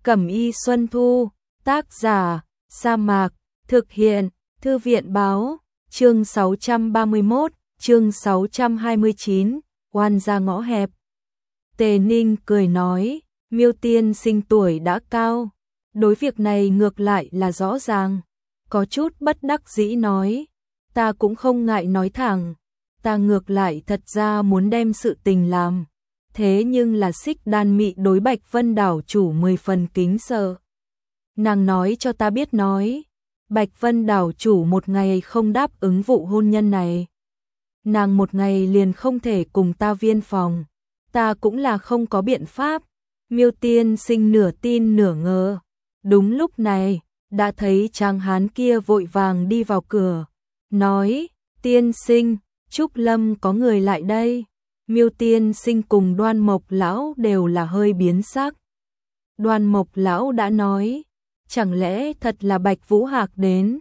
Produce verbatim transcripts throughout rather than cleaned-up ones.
Cẩm y Xuân Thu, tác giả, Sa Mạc, thực hiện, Thư viện báo, chương sáu trăm ba mươi mốt, chương sáu trăm hai mươi chín, oan ra ngõ hẹp. Tề Ninh cười nói, Miêu tiên sinh tuổi đã cao, đối việc này ngược lại là rõ ràng, có chút bất đắc dĩ nói, ta cũng không ngại nói thẳng, ta ngược lại thật ra muốn đem sự tình làm. Thế nhưng là Xích Đan Mị đối Bạch Vân đảo chủ mười phần kính sợ. Nàng nói cho ta biết nói, Bạch Vân đảo chủ một ngày không đáp ứng vụ hôn nhân này. Nàng một ngày liền không thể cùng ta viên phòng, ta cũng là không có biện pháp. Miêu tiên sinh nửa tin nửa ngờ. Đúng lúc này, đã thấy Tráng hán kia vội vàng đi vào cửa, nói, tiên sinh, Trúc Lâm có người lại đây. Miêu tiên sinh cùng Đoan Mộc lão đều là hơi biến sắc. Đoan Mộc lão đã nói, chẳng lẽ thật là Bạch Vũ Hạc đến?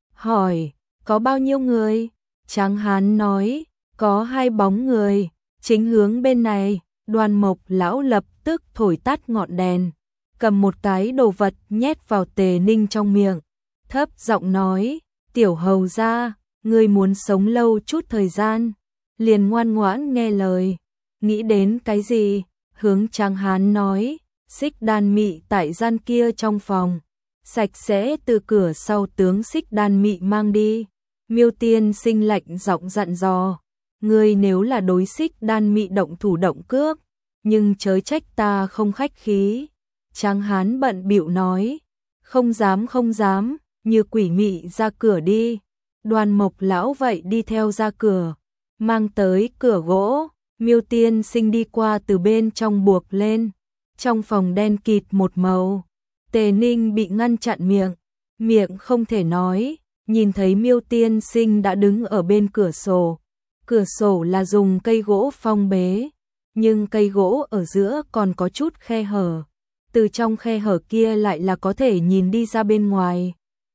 Hỏi, có bao nhiêu người? Tráng hán nói, có hai bóng người, chính hướng bên này. Đoan Mộc lão lập tức thổi tắt ngọn đèn, cầm một cái đồ vật nhét vào Tề Ninh trong miệng, thấp giọng nói, tiểu hầu gia, ngươi muốn sống lâu chút thời gian, liền ngoan ngoãn nghe lời. Nghĩ đến cái gì? Hướng Tráng hán nói, Xích Đan Mị tại gian kia trong phòng, sạch sẽ từ cửa sau tướng Xích Đan Mị mang đi. Miêu tiên sinh lạnh giọng dặn dò, ngươi nếu là đối Xích Đan Mị động thủ động cước, nhưng chớ trách ta không khách khí. Tráng hán bận bịu nói, không dám không dám, như quỷ mị ra cửa đi. Đoan Mộc lão vậy đi theo ra cửa, mang tới cửa gỗ. Miêu tiên sinh đi qua từ bên trong buộc lên, trong phòng đen kịt một màu. Tề Ninh bị ngăn chặn miệng, miệng không thể nói, nhìn thấy Miêu tiên sinh đã đứng ở bên cửa sổ. Cửa sổ là dùng cây gỗ phong bế, nhưng cây gỗ ở giữa còn có chút khe hở, từ trong khe hở kia lại là có thể nhìn đi ra bên ngoài.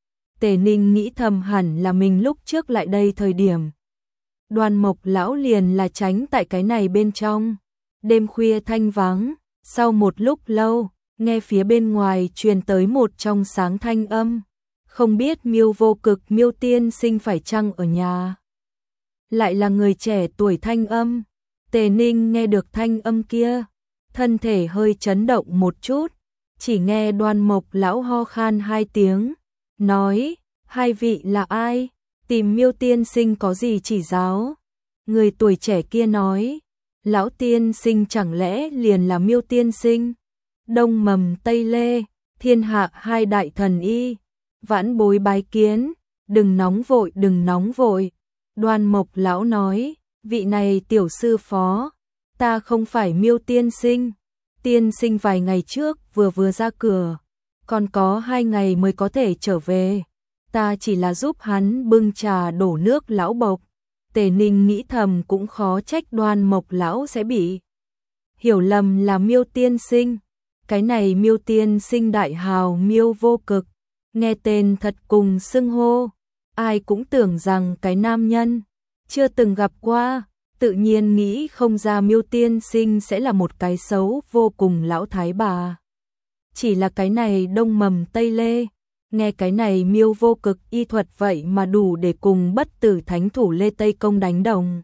Tề Ninh nghĩ thầm hẳn là mình lúc trước lại đây thời điểm, Đoan Mộc lão liền là tránh tại cái này bên trong. Đêm khuya thanh vắng, sau một lúc lâu, nghe phía bên ngoài truyền tới một trong sáng thanh âm, không biết Miêu vô cực Miêu tiên sinh phải chăng ở nhà. Lại là người trẻ tuổi thanh âm. Tề Ninh nghe được thanh âm kia, thân thể hơi chấn động một chút, chỉ nghe Đoan Mộc lão ho khan hai tiếng, nói, hai vị là ai? Tìm Miêu tiên sinh có gì chỉ giáo? Người tuổi trẻ kia nói, lão tiên sinh chẳng lẽ liền là Miêu tiên sinh? Đông Mầm Tây Lê, thiên hạ hai đại thần y, vãn bối bái kiến, đừng nóng vội đừng nóng vội. Đoan Mộc lão nói, vị này tiểu sư phó, ta không phải Miêu tiên sinh, tiên sinh vài ngày trước vừa vừa ra cửa, còn có hai ngày mới có thể trở về, ta chỉ là giúp hắn bưng trà đổ nước lão bộc. Tề Ninh nghĩ thầm cũng khó trách Đoan Mộc lão sẽ bị hiểu lầm là Miêu tiên sinh. Cái này Miêu tiên sinh đại hào Miêu vô cực, nghe tên thật cùng xưng hô, ai cũng tưởng rằng cái nam nhân chưa từng gặp qua, tự nhiên nghĩ không ra Miêu tiên sinh sẽ là một cái xấu vô cùng lão thái bà. Chỉ là cái này Đông Mầm Tây Lê, nghe cái này Miêu vô cực y thuật vậy mà đủ để cùng bất tử thánh thủ Lê Tây Công đánh đồng.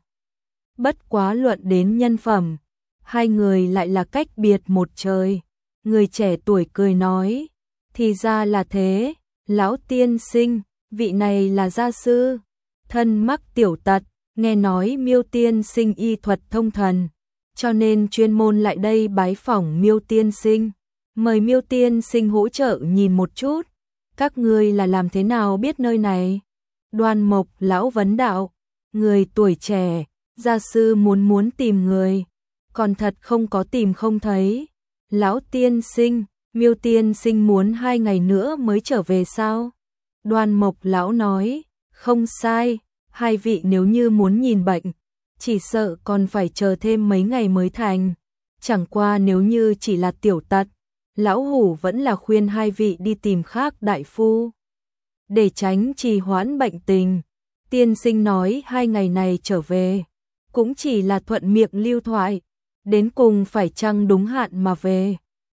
Bất quá luận đến nhân phẩm, hai người lại là cách biệt một trời. Người trẻ tuổi cười nói, thì ra là thế, lão tiên sinh, vị này là gia sư, thân mắc tiểu tật, nghe nói Miêu tiên sinh y thuật thông thần, cho nên chuyên môn lại đây bái phỏng Miêu tiên sinh, mời Miêu tiên sinh hỗ trợ nhìn một chút. Các ngươi là làm thế nào biết nơi này? Đoan Mộc lão vấn đạo, người tuổi trẻ, gia sư muốn muốn tìm người, còn thật không có tìm không thấy. Lão tiên sinh, Miêu tiên sinh muốn hai ngày nữa mới trở về sao? Đoan Mộc lão nói, không sai, hai vị nếu như muốn nhìn bệnh, chỉ sợ còn phải chờ thêm mấy ngày mới thành. Chẳng qua nếu như chỉ là tiểu tật, lão hủ vẫn là khuyên hai vị đi tìm khác đại phu, để tránh trì hoãn bệnh tình. Tiên sinh nói hai ngày này trở về, cũng chỉ là thuận miệng lưu thoại, đến cùng phải chăng đúng hạn mà về.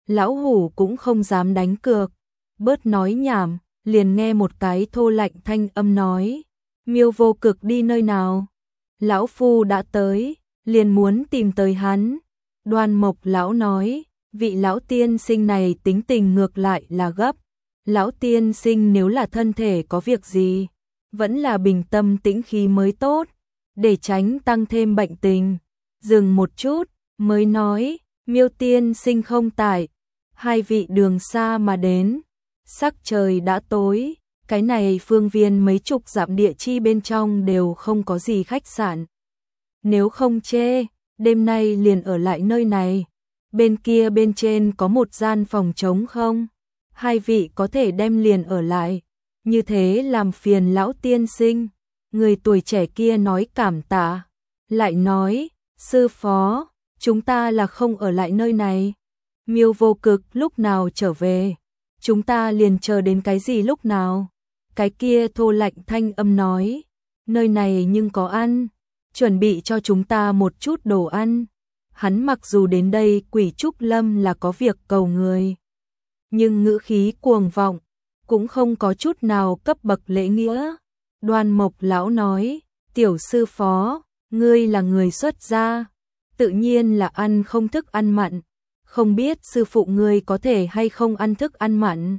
Lão hủ cũng không dám đánh cược, bớt nói nhảm, liền nghe một cái thô lạnh thanh âm nói, Miêu Vô Cực đi nơi nào? Lão phu đã tới, liền muốn tìm tới hắn. Đoan Mộc lão nói, vị lão tiên sinh này tính tình ngược lại là gấp. Lão tiên sinh nếu là thân thể có việc gì, vẫn là bình tâm tĩnh khí mới tốt, để tránh tăng thêm bệnh tình. Dừng một chút, mới nói, Miêu tiên sinh không tại, hai vị đường xa mà đến, sắc trời đã tối, cái này phương viên mấy chục dặm địa chi bên trong đều không có gì khách sạn. Nếu không chê, đêm nay liền ở lại nơi này, bên kia bên trên có một gian phòng trống không? Hai vị có thể đem liền ở lại, như thế làm phiền lão tiên sinh. Người tuổi trẻ kia nói cảm tạ, lại nói, sư phó, chúng ta là không ở lại nơi này. Miêu Vô Cực lúc nào trở về, chúng ta liền chờ đến cái gì lúc nào? Cái kia thô lạnh thanh âm nói, nơi này nhưng có ăn, chuẩn bị cho chúng ta một chút đồ ăn. Hắn mặc dù đến đây Quỷ Trúc Lâm là có việc cầu người, nhưng ngữ khí cuồng vọng, cũng không có chút nào cấp bậc lễ nghĩa. Đoan Mộc lão nói, tiểu sư phó, ngươi là người xuất gia, tự nhiên là ăn không thức ăn mặn, không biết sư phụ ngươi có thể hay không ăn thức ăn mặn.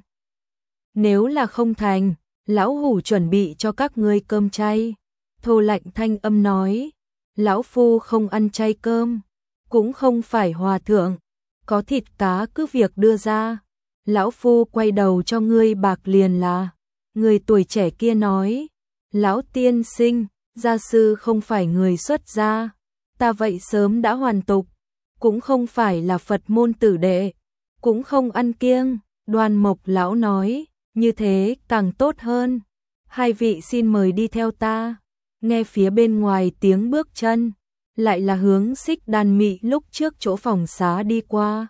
Nếu là không thành, lão hủ chuẩn bị cho các ngươi cơm chay. Thô lạnh thanh âm nói, lão phu không ăn chay cơm, cũng không phải hòa thượng, có thịt cá cứ việc đưa ra. Lão phu quay đầu cho ngươi bạc liền là. Người tuổi trẻ kia nói, lão tiên sinh, gia sư không phải người xuất gia, ta vậy sớm đã hoàn tục, cũng không phải là Phật môn tử đệ, cũng không ăn kiêng. Đoan Mộc lão nói, như thế càng tốt hơn, hai vị xin mời đi theo ta. Nghe phía bên ngoài tiếng bước chân, lại là hướng Xích Đan Mị lúc trước chỗ phòng xá đi qua.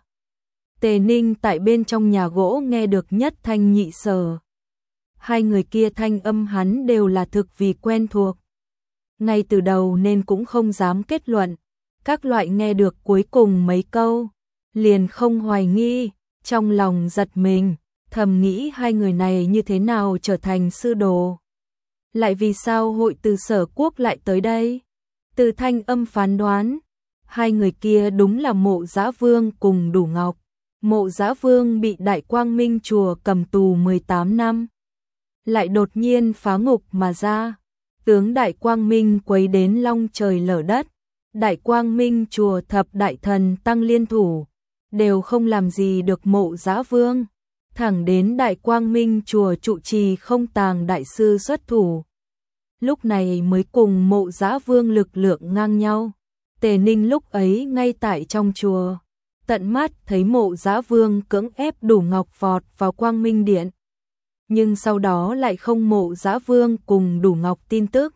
Tề Ninh tại bên trong nhà gỗ nghe được nhất thanh nhị sở. Hai người kia thanh âm hắn đều là thực vì quen thuộc. Ngay từ đầu nên cũng không dám kết luận, các loại nghe được cuối cùng mấy câu, liền không hoài nghi, trong lòng giật mình, thầm nghĩ hai người này như thế nào trở thành sư đồ. Lại vì sao hội từ Sở Quốc lại tới đây? Từ thanh âm phán đoán, hai người kia đúng là Mộ Dã Vương cùng Đủ Ngọc. Mộ Dã Vương bị Đại Quang Minh chùa cầm tù mười tám năm, lại đột nhiên phá ngục mà ra, tướng Đại Quang Minh quấy đến long trời lở đất. Đại Quang Minh chùa thập đại thần tăng liên thủ, đều không làm gì được Mộ Dã Vương, thẳng đến Đại Quang Minh chùa trụ trì Không Tàng đại sư xuất thủ, lúc này mới cùng Mộ Dã Vương lực lượng ngang nhau. Tề Ninh lúc ấy ngay tại trong chùa, tận mắt thấy Mộ Dã Vương cưỡng ép Đủ Ngọc vọt vào Quang Minh Điện, nhưng sau đó lại không Mộ Dã Vương cùng Đủ Ngọc tin tức.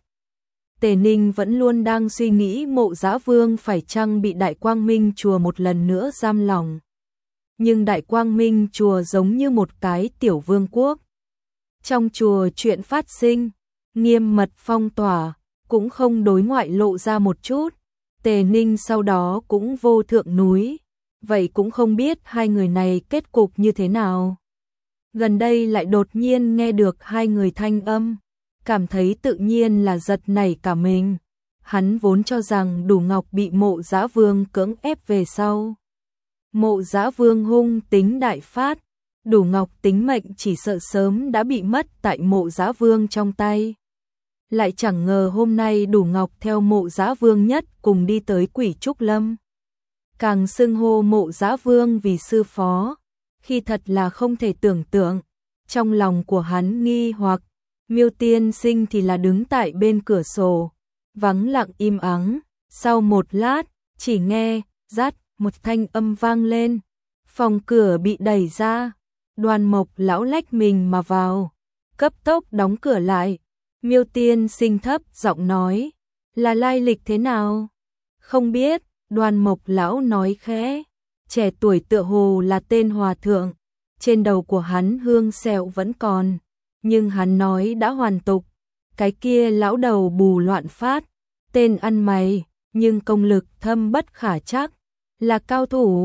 Tề Ninh vẫn luôn đang suy nghĩ Mộ Dã Vương phải chăng bị Đại Quang Minh chùa một lần nữa giam lỏng. Nhưng Đại Quang Minh chùa giống như một cái tiểu vương quốc. Trong chùa chuyện phát sinh, nghiêm mật phong tỏa, cũng không đối ngoại lộ ra một chút. Tề Ninh sau đó cũng vô thượng núi, vậy cũng không biết hai người này kết cục như thế nào. Gần đây lại đột nhiên nghe được hai người thanh âm, cảm thấy tự nhiên là giật nảy cả mình. Hắn vốn cho rằng Đủ Ngọc bị Mộ Dã Vương cưỡng ép về sau. Mộ Dã Vương hung tính đại phát, Đủ Ngọc tính mệnh chỉ sợ sớm đã bị mất tại Mộ Dã Vương trong tay. Lại chẳng ngờ hôm nay Đủ Ngọc theo Mộ Dã Vương nhất cùng đi tới Quỷ Trúc Lâm. Càng xưng hô Mộ Dã Vương vì sư phó, khi thật là không thể tưởng tượng. Trong lòng của hắn nghi hoặc, Miêu tiên sinh thì là đứng tại bên cửa sổ, vắng lặng im ắng. Sau một lát, chỉ nghe rát một thanh âm vang lên, phòng cửa bị đẩy ra, Đoan Mộc lão lách mình mà vào, cấp tốc đóng cửa lại. Miêu tiên sinh thấp giọng nói, là lai lịch thế nào? Không biết. Đoan Mộc lão nói khẽ, trẻ tuổi tựa hồ là tên hòa thượng, trên đầu của hắn hương sẹo vẫn còn, nhưng hắn nói đã hoàn tục. Cái kia lão đầu bù loạn phát, tên ăn mày, nhưng công lực thâm bất khả trắc, là cao thủ.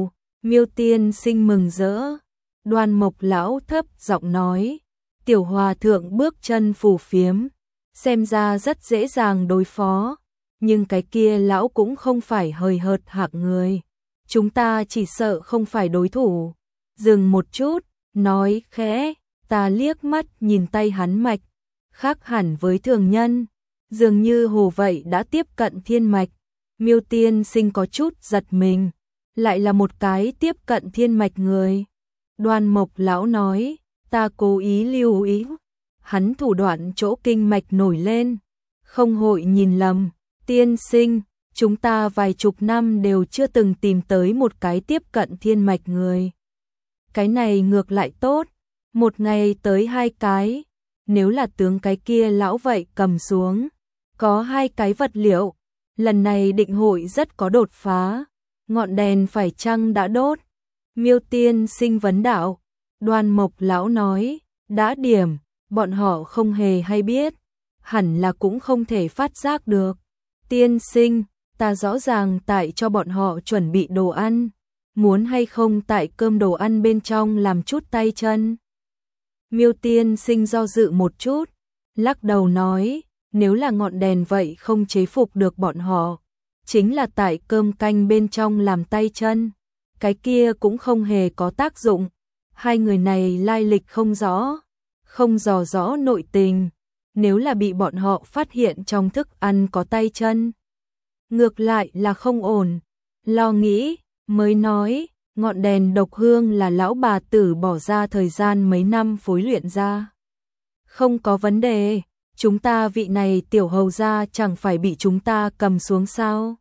Miêu tiên sinh mừng rỡ. Đoan Mộc lão thấp giọng nói, tiểu hòa thượng bước chân phù phiếm, xem ra rất dễ dàng đối phó, nhưng cái kia lão cũng không phải hời hợt hạng người, chúng ta chỉ sợ không phải đối thủ. Dừng một chút, nói khẽ, ta liếc mắt nhìn tay hắn mạch, khác hẳn với thường nhân, dường như hồ vậy đã tiếp cận thiên mạch. Miêu tiên sinh có chút giật mình, lại là một cái tiếp cận thiên mạch người. Đoan Mộc lão nói, ta cố ý lưu ý, hắn thủ đoạn chỗ kinh mạch nổi lên, không hội nhìn lầm. Tiên sinh, chúng ta vài chục năm đều chưa từng tìm tới một cái tiếp cận thiên mạch người. Cái này ngược lại tốt, một ngày tới hai cái, nếu là tướng cái kia lão vậy cầm xuống, có hai cái vật liệu, lần này định hội rất có đột phá. Ngọn đèn phải chăng đã đốt? Miêu tiên sinh vấn đạo. Đoan Mộc lão nói, đã điểm, bọn họ không hề hay biết, hẳn là cũng không thể phát giác được. Tiên sinh, ta rõ ràng tại cho bọn họ chuẩn bị đồ ăn, muốn hay không tại cơm đồ ăn bên trong làm chút tay chân? Miêu tiên sinh do dự một chút, lắc đầu nói, nếu là ngọn đèn vậy không chế phục được bọn họ, chính là tại cơm canh bên trong làm tay chân, cái kia cũng không hề có tác dụng. Hai người này lai lịch không rõ, không dò rõ nội tình, nếu là bị bọn họ phát hiện trong thức ăn có tay chân, ngược lại là không ổn. Lo nghĩ, mới nói, ngọn đèn độc hương là lão bà tử bỏ ra thời gian mấy năm phối luyện ra. Không có vấn đề, chúng ta vị này tiểu hầu gia chẳng phải bị chúng ta cầm xuống sao?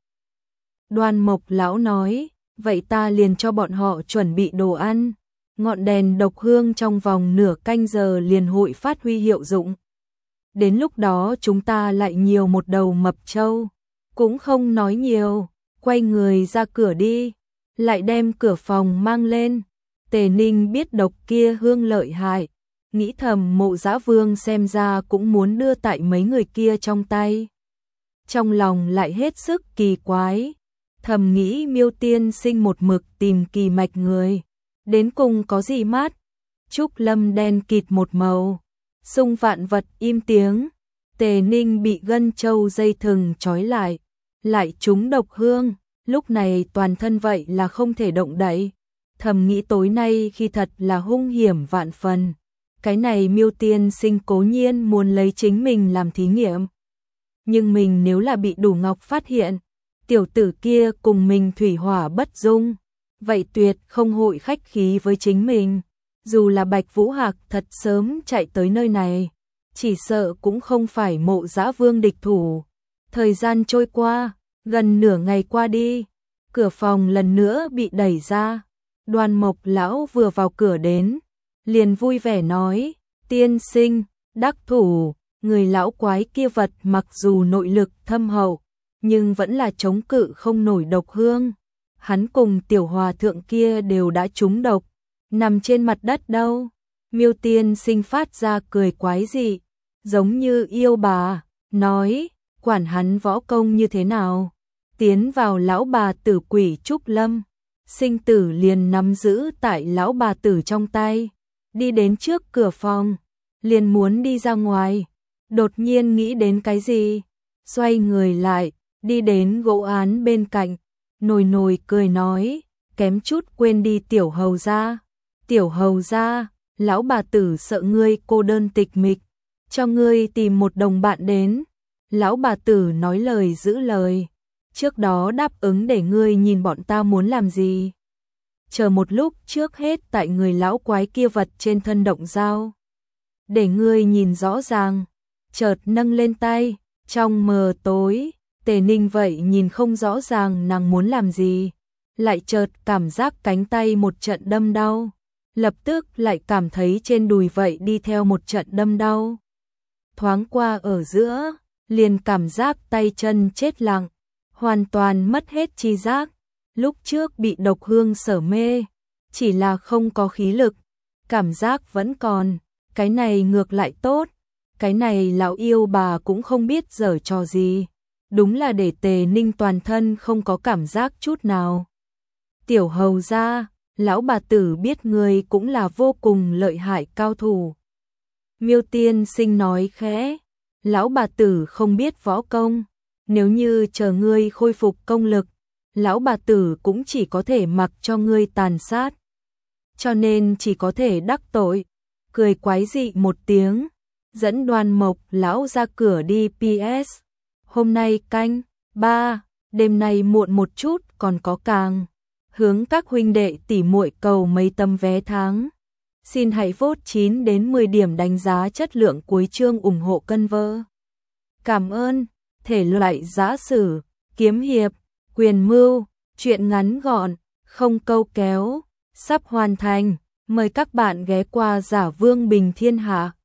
Đoan Mộc lão nói, vậy ta liền cho bọn họ chuẩn bị đồ ăn. Ngọn đèn độc hương trong vòng nửa canh giờ liền hội phát huy hiệu dụng. Đến lúc đó chúng ta lại nhiều một đầu mập trâu. Cũng không nói nhiều, quay người ra cửa đi, lại đem cửa phòng mang lên. Tề Ninh biết độc kia hương lợi hại, nghĩ thầm Mộ Dã Vương xem ra cũng muốn đưa tại mấy người kia trong tay. Trong lòng lại hết sức kỳ quái, thầm nghĩ Miêu tiên sinh một mực tìm kỳ mạch người, đến cùng có gì mát? Trúc lâm đen kịt một màu, xung vạn vật im tiếng. Tề Ninh bị gân châu dây thừng trói lại, lại trúng độc hương, lúc này toàn thân vậy là không thể động đậy. Thầm nghĩ tối nay khi thật là hung hiểm vạn phần. Cái này Miêu tiên sinh cố nhiên muốn lấy chính mình làm thí nghiệm, nhưng mình nếu là bị Đủ Ngọc phát hiện, tiểu tử kia cùng mình thủy hỏa bất dung, vậy tuyệt không hội khách khí với chính mình. Dù là Bạch Vũ Hạc thật sớm chạy tới nơi này, chỉ sợ cũng không phải Mộ Dã Vương địch thủ. Thời gian trôi qua, gần nửa ngày qua đi, cửa phòng lần nữa bị đẩy ra. Đoan Mộc lão vừa vào cửa đến, liền vui vẻ nói, tiên sinh, đắc thủ. Người lão quái kia vật mặc dù nội lực thâm hậu, nhưng vẫn là chống cự không nổi độc hương. Hắn cùng tiểu hòa thượng kia đều đã trúng độc, nằm trên mặt đất đâu. Miêu tiên sinh phát ra cười quái dị, giống như yêu bà, nói, quản hắn võ công như thế nào, tiến vào lão bà tử quỷ Trúc Lâm, sinh tử liền nắm giữ tại lão bà tử trong tay. Đi đến trước cửa phòng, liền muốn đi ra ngoài, đột nhiên nghĩ đến cái gì, xoay người lại, đi đến gỗ án bên cạnh, nồi nồi cười nói, kém chút quên đi tiểu hầu gia. Tiểu hầu gia, lão bà tử sợ ngươi cô đơn tịch mịch, cho ngươi tìm một đồng bạn đến. Lão bà tử nói lời giữ lời, trước đó đáp ứng để ngươi nhìn bọn ta muốn làm gì. Chờ một lúc, trước hết tại người lão quái kia vật trên thân động dao, để ngươi nhìn rõ ràng. Chợt nâng lên tay, trong mờ tối, Tề Ninh vậy nhìn không rõ ràng nàng muốn làm gì, lại chợt cảm giác cánh tay một trận đâm đau, lập tức lại cảm thấy trên đùi vậy đi theo một trận đâm đau. Thoáng qua ở giữa, liền cảm giác tay chân chết lặng, hoàn toàn mất hết tri giác. Lúc trước bị độc hương sở mê, chỉ là không có khí lực, cảm giác vẫn còn, cái này ngược lại tốt. Cái này lão yêu bà cũng không biết giở trò gì, đúng là để Tề Ninh toàn thân không có cảm giác chút nào. Tiểu hầu gia, lão bà tử biết ngươi cũng là vô cùng lợi hại cao thủ. Miêu tiên sinh nói khẽ, lão bà tử không biết võ công, nếu như chờ ngươi khôi phục công lực, lão bà tử cũng chỉ có thể mặc cho ngươi tàn sát. Cho nên chỉ có thể đắc tội, cười quái dị một tiếng, dẫn Đoàn Mộc lão ra cửa đi. pê ét. Hôm nay canh ba, đêm nay muộn một chút còn có càng. Hướng các huynh đệ tỉ muội cầu mấy tấm vé tháng. Xin hãy vote chín đến mười điểm đánh giá chất lượng cuối chương ủng hộ cân vơ. Cảm ơn. Thể loại giã sử, kiếm hiệp, quyền mưu, truyện ngắn gọn, không câu kéo, sắp hoàn thành. Mời các bạn ghé qua Giả Vương Bình Thiên Hạ.